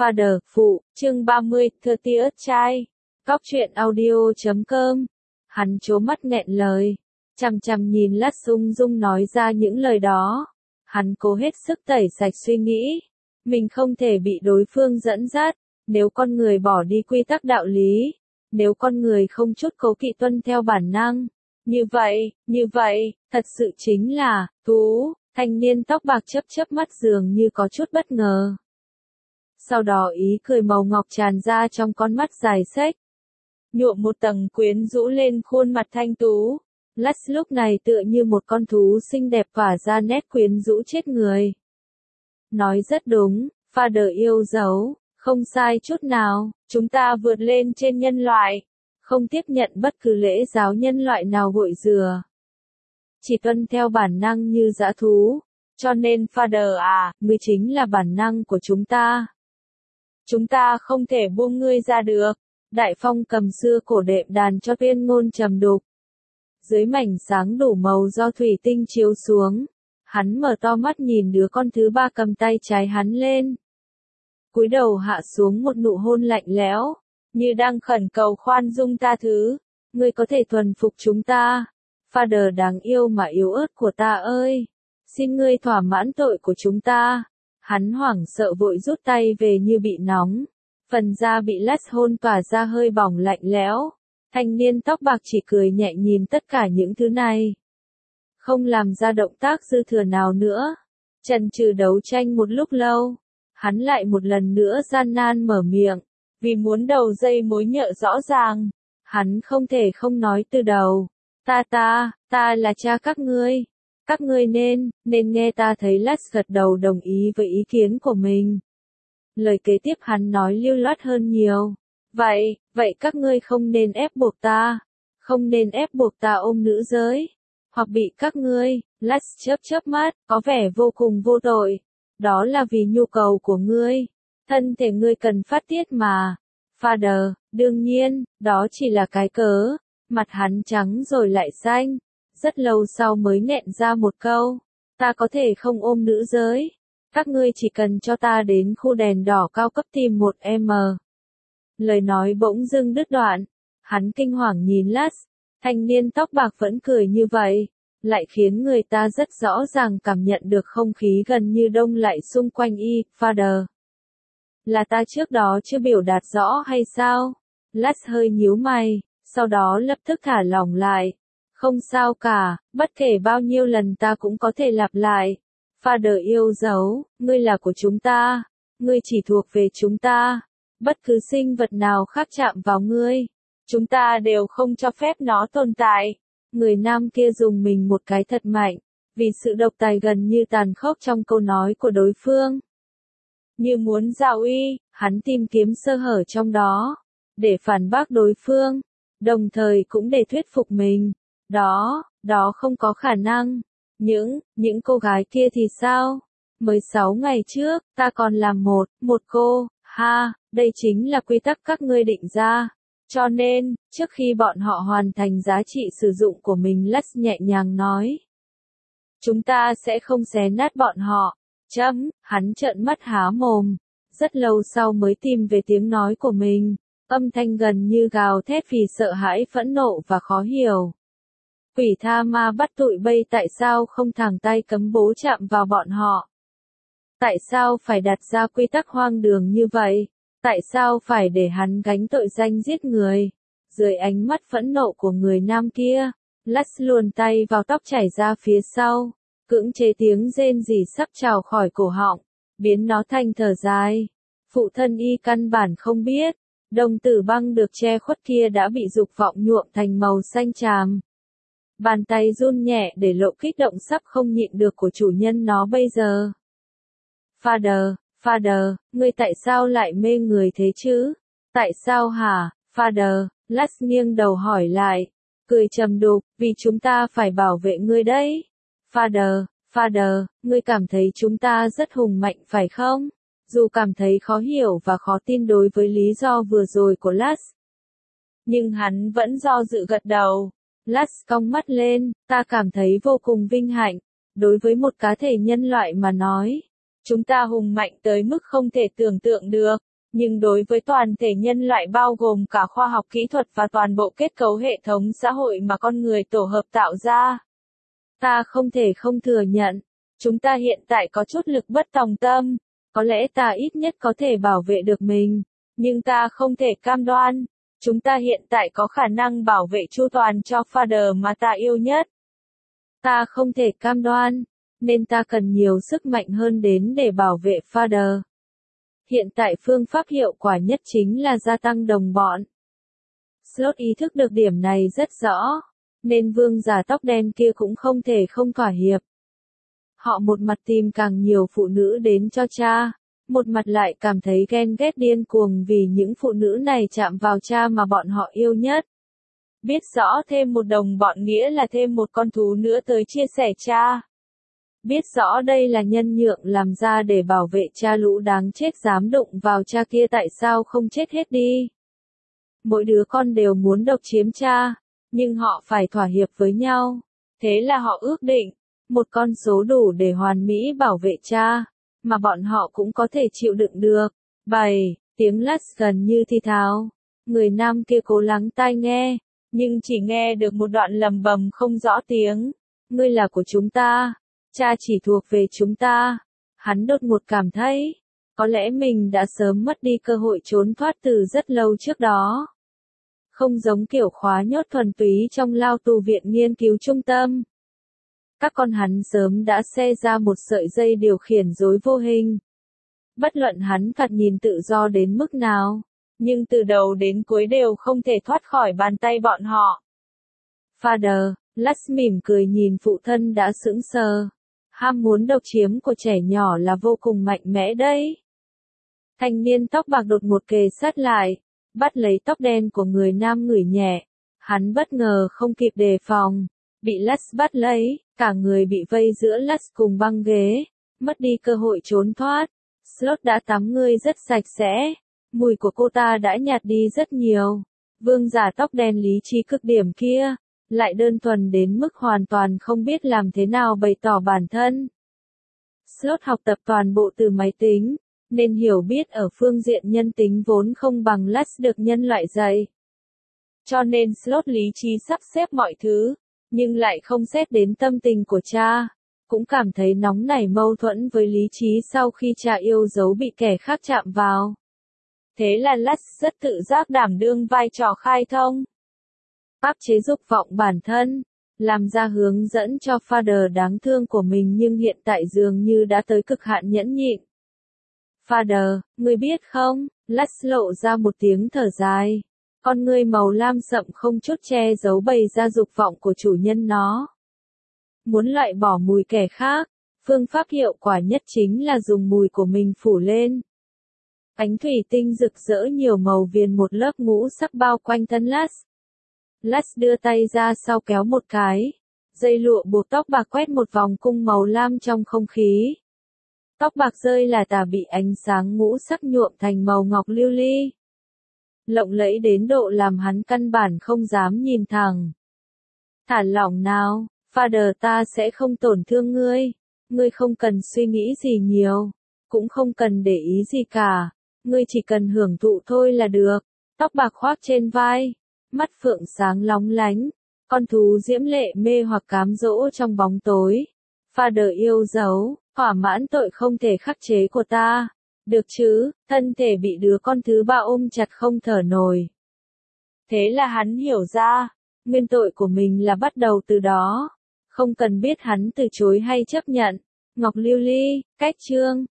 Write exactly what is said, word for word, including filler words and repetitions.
Father, phụ, chương ba mươi, thirtieth trai. Cóc truyện audio chấm com. Hắn trố mắt nghẹn lời, chằm chằm nhìn Lát Dung Dung nói ra những lời đó. Hắn cố hết sức tẩy sạch suy nghĩ. Mình không thể bị đối phương dẫn dắt. Nếu con người bỏ đi quy tắc đạo lý, nếu con người không chút cố kỵ tuân theo bản năng, như vậy, như vậy, thật sự chính là, thú. Thanh niên tóc bạc chớp chớp mắt dường như có chút bất ngờ. Sau đó ý cười màu ngọc tràn ra trong con mắt dài xếch, nhuộm một tầng quyến rũ lên khuôn mặt thanh tú. Lát lúc này tựa như một con thú xinh đẹp tỏa ra nét quyến rũ chết người. Nói rất đúng, Father yêu dấu, không sai chút nào, chúng ta vượt lên trên nhân loại, không tiếp nhận bất cứ lễ giáo nhân loại nào gội rửa. Chỉ tuân theo bản năng như dã thú, cho nên Father à, ngươi chính là bản năng của chúng ta. Chúng ta không thể buông ngươi ra được. Đại phong cầm xưa cổ đệm đàn cho tuyên ngôn trầm đục. Dưới mảnh sáng đủ màu do thủy tinh chiếu xuống, hắn mở to mắt nhìn đứa con thứ ba cầm tay trái hắn lên. Cúi đầu hạ xuống một nụ hôn lạnh lẽo, như đang khẩn cầu khoan dung tha thứ. Ngươi có thể thuần phục chúng ta. Father đáng yêu mà yếu ớt của ta ơi. Xin ngươi thỏa mãn tội của chúng ta. Hắn hoảng sợ vội rút tay về như bị nóng. Phần da bị Lát hôn tỏa ra hơi bỏng lạnh lẽo. Thanh niên tóc bạc chỉ cười nhẹ nhìn tất cả những thứ này. Không làm ra động tác dư thừa nào nữa. Chần chừ đấu tranh một lúc lâu. Hắn lại một lần nữa gian nan mở miệng. Vì muốn đầu dây mối nhợ rõ ràng. Hắn không thể không nói từ đầu. Ta ta, ta là cha các ngươi. Các ngươi nên, nên nghe ta. Thấy Lát gật đầu đồng ý với ý kiến của mình. Lời kế tiếp hắn nói lưu loát hơn nhiều. Vậy, vậy các ngươi không nên ép buộc ta. Không nên ép buộc ta ôm nữ giới. Hoặc bị các ngươi, Lát chớp chớp mắt, có vẻ vô cùng vô tội. Đó là vì nhu cầu của ngươi. Thân thể ngươi cần phát tiết mà. Father, đương nhiên, đó chỉ là cái cớ. Mặt hắn trắng rồi lại xanh. Rất lâu sau mới nghẹn ra một câu. Ta có thể không ôm nữ giới. Các ngươi chỉ cần cho ta đến khu đèn đỏ cao cấp tìm một em. Lời nói bỗng dưng đứt đoạn. Hắn kinh hoàng nhìn Lát. Thanh niên tóc bạc vẫn cười như vậy. Lại khiến người ta rất rõ ràng cảm nhận được không khí gần như đông lại xung quanh y. Father. Là ta trước đó chưa biểu đạt rõ hay sao? Lát hơi nhíu mày. Sau đó lập tức thả lỏng lại. Không sao cả, bất kể bao nhiêu lần ta cũng có thể lặp lại. Father yêu dấu, ngươi là của chúng ta. Ngươi chỉ thuộc về chúng ta. Bất cứ sinh vật nào khác chạm vào ngươi. Chúng ta đều không cho phép nó tồn tại. Người nam kia dùng mình một cái thật mạnh. Vì sự độc tài gần như tàn khốc trong câu nói của đối phương. Như muốn giao uy, hắn tìm kiếm sơ hở trong đó. Để phản bác đối phương. Đồng thời cũng để thuyết phục mình. Đó, đó không có khả năng. Những, những cô gái kia thì sao? Mới sáu ngày trước, ta còn làm một, một cô, ha, đây chính là quy tắc các ngươi định ra. Cho nên, trước khi bọn họ hoàn thành giá trị sử dụng của mình, Lát nhẹ nhàng nói. Chúng ta sẽ không xé nát bọn họ. Chấm, hắn trợn mắt há mồm. Rất lâu sau mới tìm về tiếng nói của mình. Âm thanh gần như gào thét vì sợ hãi phẫn nộ và khó hiểu. Quỷ tha ma bắt tụi bay tại sao không thẳng tay cấm bố chạm vào bọn họ? Tại sao phải đặt ra quy tắc hoang đường như vậy? Tại sao phải để hắn gánh tội danh giết người? Dưới ánh mắt phẫn nộ của người nam kia, Lát luồn tay vào tóc chảy ra phía sau, cưỡng chế tiếng rên rỉ sắp trào khỏi cổ họng, biến nó thành thở dài. Phụ thân y căn bản không biết, đồng tử băng được che khuất kia đã bị dục vọng nhuộm thành màu xanh tràm. Bàn tay run nhẹ để lộ kích động sắp không nhịn được của chủ nhân nó bây giờ. Father, Father, ngươi tại sao lại mê người thế chứ? Tại sao hả, Father? Lát nghiêng đầu hỏi lại. Cười trầm đục, vì chúng ta phải bảo vệ ngươi đấy. Father, Father, ngươi cảm thấy chúng ta rất hùng mạnh phải không? Dù cảm thấy khó hiểu và khó tin đối với lý do vừa rồi của Lát. Nhưng hắn vẫn do dự gật đầu. Lát cong mắt lên, ta cảm thấy vô cùng vinh hạnh. Đối với một cá thể nhân loại mà nói, chúng ta hùng mạnh tới mức không thể tưởng tượng được. Nhưng đối với toàn thể nhân loại bao gồm cả khoa học kỹ thuật và toàn bộ kết cấu hệ thống xã hội mà con người tổ hợp tạo ra, ta không thể không thừa nhận, chúng ta hiện tại có chút lực bất tòng tâm, có lẽ ta ít nhất có thể bảo vệ được mình, nhưng ta không thể cam đoan, chúng ta hiện tại có khả năng bảo vệ chu toàn cho Father mà ta yêu nhất. Ta không thể cam đoan, nên ta cần nhiều sức mạnh hơn đến để bảo vệ Father. Hiện tại phương pháp hiệu quả nhất chính là gia tăng đồng bọn. Slot ý thức được điểm này rất rõ, nên vương giả tóc đen kia cũng không thể không thỏa hiệp. Họ một mặt tìm càng nhiều phụ nữ đến cho cha, một mặt lại cảm thấy ghen ghét điên cuồng vì những phụ nữ này chạm vào cha mà bọn họ yêu nhất. Biết rõ thêm một đồng bọn nghĩa là thêm một con thú nữa tới chia sẻ cha. Biết rõ đây là nhân nhượng làm ra để bảo vệ cha lũ đáng chết dám đụng vào cha kia, tại sao không chết hết đi. Mỗi đứa con đều muốn độc chiếm cha, nhưng họ phải thỏa hiệp với nhau. Thế là họ ước định, một con số đủ để hoàn mỹ bảo vệ cha, mà bọn họ cũng có thể chịu đựng được. bảy. Tiếng Lutz gần như thi tháo. Người nam kia cố lắng tai nghe, nhưng chỉ nghe được một đoạn lầm bầm không rõ tiếng. Ngươi là của chúng ta. Cha chỉ thuộc về chúng ta. Hắn đột ngột cảm thấy, có lẽ mình đã sớm mất đi cơ hội trốn thoát từ rất lâu trước đó. Không giống kiểu khóa nhốt thuần túy trong lao tù viện nghiên cứu trung tâm. Các con hắn sớm đã xe ra một sợi dây điều khiển rối vô hình. Bất luận hắn thoạt nhìn tự do đến mức nào, nhưng từ đầu đến cuối đều không thể thoát khỏi bàn tay bọn họ. Father, Lutz mỉm cười nhìn phụ thân đã sững sờ. Ham muốn độc chiếm của trẻ nhỏ là vô cùng mạnh mẽ đấy. Thanh niên tóc bạc đột ngột kề sát lại, bắt lấy tóc đen của người nam ngửi nhẹ. Hắn bất ngờ không kịp đề phòng, bị Lutz bắt lấy, cả người bị vây giữa Lutz cùng băng ghế, mất đi cơ hội trốn thoát. Slot đã tắm ngươi rất sạch sẽ, mùi của cô ta đã nhạt đi rất nhiều. Vương giả tóc đen lý trí cực điểm kia, lại đơn thuần đến mức hoàn toàn không biết làm thế nào bày tỏ bản thân. Slot học tập toàn bộ từ máy tính, nên hiểu biết ở phương diện nhân tính vốn không bằng Lutz được nhân loại dạy. Cho nên Slot lý trí sắp xếp mọi thứ, nhưng lại không xét đến tâm tình của cha, cũng cảm thấy nóng nảy mâu thuẫn với lý trí sau khi cha yêu dấu bị kẻ khác chạm vào. Thế là Lutz rất tự giác đảm đương vai trò khai thông, áp chế dục vọng bản thân, làm ra hướng dẫn cho Father đáng thương của mình, nhưng hiện tại dường như đã tới cực hạn nhẫn nhịn. Father, ngươi biết không, Lutz lộ ra một tiếng thở dài. Con ngươi màu lam sậm không chút che giấu bày ra dục vọng của chủ nhân nó. Muốn loại bỏ mùi kẻ khác, phương pháp hiệu quả nhất chính là dùng mùi của mình phủ lên. Ánh thủy tinh rực rỡ nhiều màu viền một lớp ngũ sắc bao quanh thân Lutz. Lutz đưa tay ra sau kéo một cái, dây lụa buộc tóc bạc quét một vòng cung màu lam trong không khí. Tóc bạc rơi là tà bị ánh sáng ngũ sắc nhuộm thành màu ngọc lưu ly. Lộng lẫy đến độ làm hắn căn bản không dám nhìn thẳng. Thả lỏng nào, Father, ta sẽ không tổn thương ngươi. Ngươi không cần suy nghĩ gì nhiều, cũng không cần để ý gì cả. Ngươi chỉ cần hưởng thụ thôi là được. Tóc bạc khoác trên vai, mắt phượng sáng lóng lánh, con thú diễm lệ mê hoặc cám dỗ trong bóng tối. Father yêu dấu, thỏa mãn tội không thể khắc chế của ta. Được chứ, thân thể bị đứa con thứ ba ôm chặt không thở nổi. Thế là hắn hiểu ra, nguyên tội của mình là bắt đầu từ đó. Không cần biết hắn từ chối hay chấp nhận. Ngọc lưu ly, cách chương.